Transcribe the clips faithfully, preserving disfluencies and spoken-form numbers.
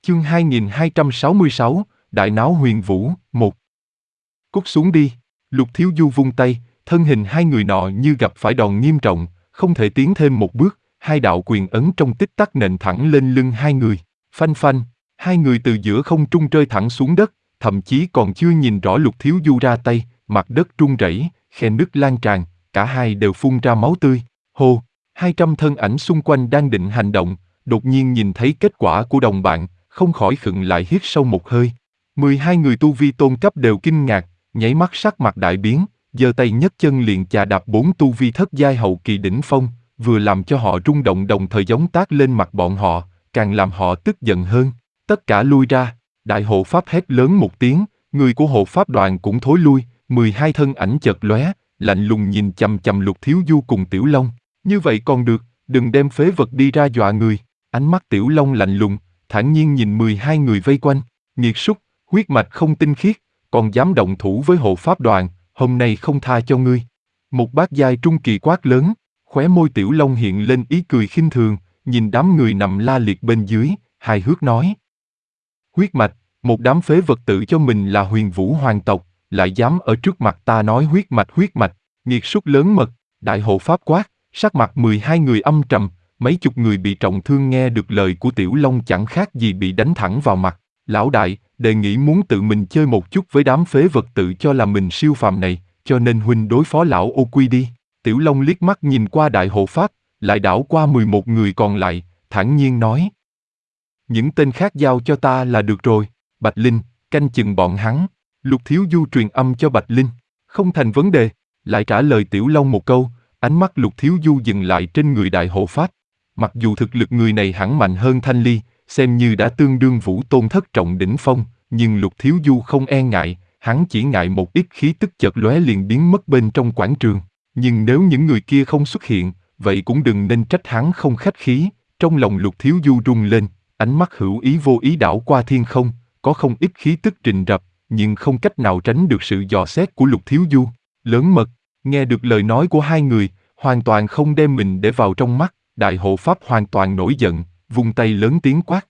Chương hai nghìn hai trăm sáu mươi sáu, Đại náo huyền vũ, một. Cút xuống đi. Lục Thiếu Du vung tay, thân hình hai người nọ như gặp phải đòn nghiêm trọng, không thể tiến thêm một bước, hai đạo quyền ấn trong tích tắc nện thẳng lên lưng hai người. Phanh phanh, hai người từ giữa không trung rơi thẳng xuống đất, thậm chí còn chưa nhìn rõ Lục Thiếu Du ra tay, mặt đất rung rẩy, khe nứt lan tràn, cả hai đều phun ra máu tươi. Hô, hai trăm thân ảnh xung quanh đang định hành động, đột nhiên nhìn thấy kết quả của đồng bạn, không khỏi khựng lại hít sâu một hơi. Mười hai người tu vi tôn cấp đều kinh ngạc, nháy mắt sắc mặt đại biến, giơ tay nhấc chân liền chà đạp bốn tu vi thất giai hậu kỳ đỉnh phong, vừa làm cho họ rung động đồng thời giống tát lên mặt bọn họ, càng làm họ tức giận hơn. Tất cả lui ra, đại hộ pháp hét lớn một tiếng, người của hộ pháp đoàn cũng thối lui, mười hai thân ảnh chợt lóe, lạnh lùng nhìn chằm chằm Lục Thiếu Du cùng Tiểu Long. Như vậy còn được, đừng đem phế vật đi ra dọa người. Ánh mắt Tiểu Long lạnh lùng, thản nhiên nhìn mười hai người vây quanh, nghiệt súc, huyết mạch không tinh khiết, còn dám động thủ với hộ pháp đoàn, hôm nay không tha cho ngươi. Một bát giai trung kỳ quát lớn, khóe môi Tiểu Long hiện lên ý cười khinh thường, nhìn đám người nằm la liệt bên dưới, hài hước nói. Huyết mạch, một đám phế vật tự cho mình là huyền vũ hoàng tộc, lại dám ở trước mặt ta nói huyết mạch huyết mạch, nghiệt súc lớn mật. Đại hộ pháp quát, sắc mặt mười hai người âm trầm, mấy chục người bị trọng thương nghe được lời của Tiểu Long chẳng khác gì bị đánh thẳng vào mặt. Lão đại, đề nghị muốn tự mình chơi một chút với đám phế vật tự cho là mình siêu phàm này, cho nên huynh đối phó lão Ô Quy đi. Tiểu Long liếc mắt nhìn qua đại hộ pháp, lại đảo qua mười một người còn lại, thản nhiên nói. Những tên khác giao cho ta là được rồi, Bạch Linh, canh chừng bọn hắn. Lục Thiếu Du truyền âm cho Bạch Linh, không thành vấn đề, lại trả lời Tiểu Long một câu, ánh mắt Lục Thiếu Du dừng lại trên người đại hộ pháp. Mặc dù thực lực người này hẳn mạnh hơn Thanh Ly, xem như đã tương đương vũ tôn thất trọng đỉnh phong, nhưng Lục Thiếu Du không e ngại, hắn chỉ ngại một ít khí tức chợt lóe liền biến mất bên trong quảng trường. Nhưng nếu những người kia không xuất hiện, vậy cũng đừng nên trách hắn không khách khí. Trong lòng Lục Thiếu Du rung lên, ánh mắt hữu ý vô ý đảo qua thiên không, có không ít khí tức rình rập, nhưng không cách nào tránh được sự dò xét của Lục Thiếu Du. Lớn mật, nghe được lời nói của hai người, hoàn toàn không đem mình để vào trong mắt, đại hộ pháp hoàn toàn nổi giận, vung tay lớn tiếng quát.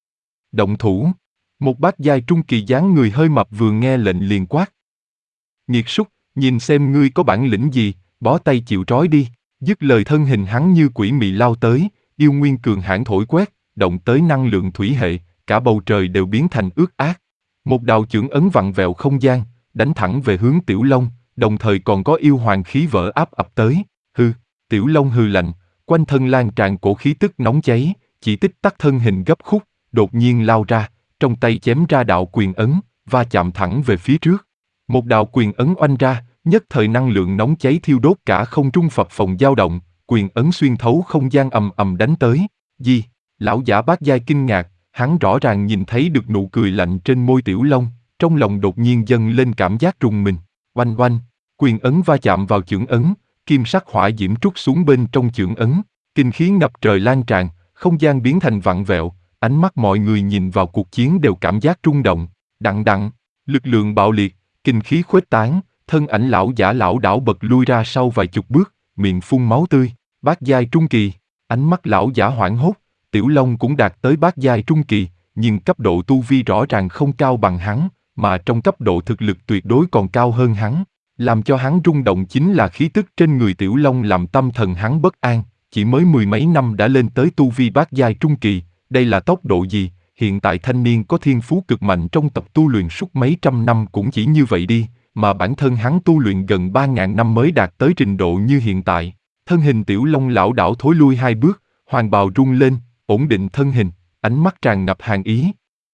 Động thủ. Một bát giai trung kỳ dáng người hơi mập vừa nghe lệnh liền quát. Nghiệt súc, nhìn xem ngươi có bản lĩnh gì, bó tay chịu trói đi. Dứt lời thân hình hắn như quỷ mị lao tới, yêu nguyên cường hãn thổi quét, động tới năng lượng thủy hệ, cả bầu trời đều biến thành ướt át. Một đạo chưởng ấn vặn vẹo không gian, đánh thẳng về hướng Tiểu Long, đồng thời còn có yêu hoàng khí vỡ áp ập tới. Hư, Tiểu Long hừ lạnh, quanh thân lan tràn cổ khí tức nóng cháy, chỉ tích tắc thân hình gấp khúc, đột nhiên lao ra, trong tay chém ra đạo quyền ấn, va chạm thẳng về phía trước. Một đạo quyền ấn oanh ra, nhất thời năng lượng nóng cháy thiêu đốt cả không trung phập phồng dao động, quyền ấn xuyên thấu không gian ầm ầm đánh tới. Gì? Lão giả bát giai kinh ngạc, hắn rõ ràng nhìn thấy được nụ cười lạnh trên môi Tiểu Long, trong lòng đột nhiên dâng lên cảm giác rùng mình. Oanh oanh, quyền ấn va chạm vào chưởng ấn, kim sắc hỏa diễm trút xuống bên trong chưởng ấn, kinh khí ngập trời lan tràn, không gian biến thành vặn vẹo, ánh mắt mọi người nhìn vào cuộc chiến đều cảm giác rung động. Đặng đặng, lực lượng bạo liệt, kinh khí khuếch tán, thân ảnh lão giả lão đảo bật lui ra sau vài chục bước, miệng phun máu tươi. Bát giai trung kỳ, ánh mắt lão giả hoảng hốt. Tiểu Long cũng đạt tới bát giai trung kỳ, nhưng cấp độ tu vi rõ ràng không cao bằng hắn, mà trong cấp độ thực lực tuyệt đối còn cao hơn hắn. Làm cho hắn rung động chính là khí tức trên người Tiểu Long làm tâm thần hắn bất an, chỉ mới mười mấy năm đã lên tới tu vi bát giai trung kỳ, đây là tốc độ gì? Hiện tại thanh niên có thiên phú cực mạnh trong tập tu luyện suốt mấy trăm năm cũng chỉ như vậy đi, mà bản thân hắn tu luyện gần ba ngàn năm mới đạt tới trình độ như hiện tại. Thân hình Tiểu Long lảo đảo thối lui hai bước, hoàng bào rung lên, ổn định thân hình, ánh mắt tràn ngập hàn ý.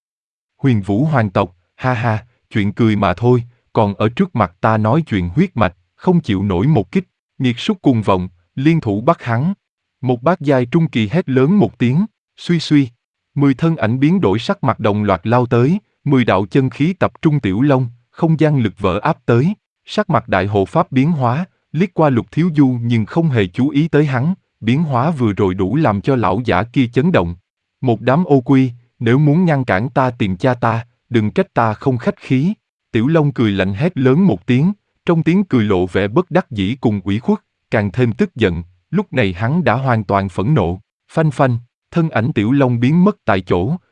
Huyền vũ hoàng tộc, ha ha, chuyện cười mà thôi, còn ở trước mặt ta nói chuyện huyết mạch, không chịu nổi một kích. Nghiệt súc cùng vọng, liên thủ bắt hắn. Một bát giai trung kỳ hét lớn một tiếng, suy suy. Mười thân ảnh biến đổi sắc mặt đồng loạt lao tới, mười đạo chân khí tập trung Tiểu Long, không gian lực vỡ áp tới. Sắc mặt đại hộ pháp biến hóa, liếc qua Lục Thiếu Du nhưng không hề chú ý tới hắn, biến hóa vừa rồi đủ làm cho lão giả kia chấn động. Một đám ô quy, nếu muốn ngăn cản ta tìm cha ta, đừng trách ta không khách khí. Tiểu Long cười lạnh hét lớn một tiếng, trong tiếng cười lộ vẻ bất đắc dĩ cùng ủy khuất, càng thêm tức giận, lúc này hắn đã hoàn toàn phẫn nộ. Phanh phanh, thân ảnh Tiểu Long biến mất tại chỗ,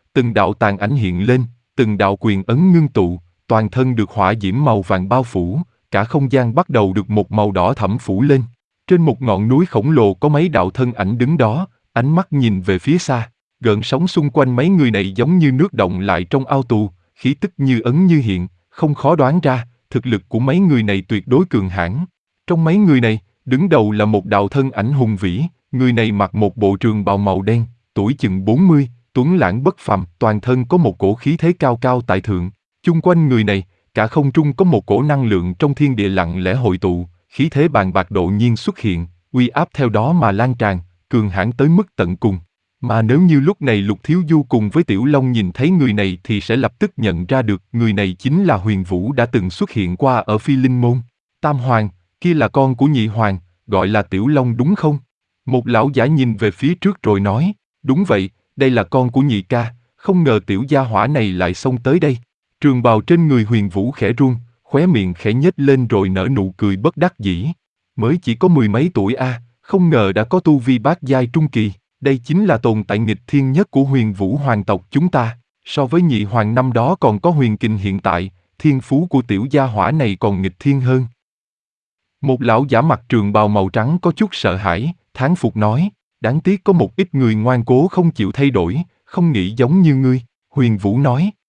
Từng đạo tàn ảnh hiện lên, từng đạo quyền ấn ngưng tụ, toàn thân được hỏa diễm màu vàng bao phủ, cả không gian bắt đầu được một màu đỏ thẫm phủ lên. Trên một ngọn núi khổng lồ có mấy đạo thân ảnh đứng đó, ánh mắt nhìn về phía xa. Gợn sóng xung quanh mấy người này giống như nước động lại trong ao tù, khí tức như ấn như hiện, không khó đoán ra, thực lực của mấy người này tuyệt đối cường hãn. Trong mấy người này, đứng đầu là một đạo thân ảnh hùng vĩ, người này mặc một bộ trường bào màu đen, tuổi chừng bốn mươi, tuấn lãng bất phàm, toàn thân có một cổ khí thế cao cao tại thượng. Chung quanh người này, cả không trung có một cổ năng lượng trong thiên địa lặng lẽ hội tụ, khí thế bàn bạc độ nhiên xuất hiện, uy áp theo đó mà lan tràn, cường hãn tới mức tận cùng. Mà nếu như lúc này Lục Thiếu Du cùng với Tiểu Long nhìn thấy người này thì sẽ lập tức nhận ra được người này chính là Huyền Vũ đã từng xuất hiện qua ở Phi Linh Môn. Tam Hoàng, kia là con của Nhị Hoàng, gọi là Tiểu Long đúng không? Một lão giả nhìn về phía trước rồi nói, đúng vậy, đây là con của Nhị ca, không ngờ tiểu gia hỏa này lại xông tới đây. Trường bào trên người Huyền Vũ khẽ run, khóe miệng khẽ nhếch lên rồi nở nụ cười bất đắc dĩ. Mới chỉ có mười mấy tuổi a, à, không ngờ đã có tu vi bát giai trung kỳ. Đây chính là tồn tại nghịch thiên nhất của Huyền Vũ hoàng tộc chúng ta. So với Nhị Hoàng năm đó còn có huyền kình hiện tại, thiên phú của tiểu gia hỏa này còn nghịch thiên hơn. Một lão giả mặc trường bào màu trắng có chút sợ hãi, thán phục nói, đáng tiếc có một ít người ngoan cố không chịu thay đổi, không nghĩ giống như ngươi. Huyền Vũ nói,